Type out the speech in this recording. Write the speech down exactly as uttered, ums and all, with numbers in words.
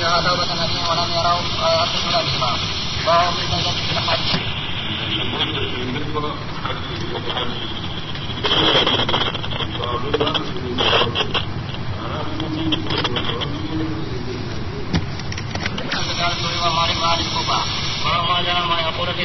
يرى توبة النبي ولم يروا يرتد الأجماع وهو في الزوجة في الحج. ومالك وعن الكوفة وما جرى ما يقول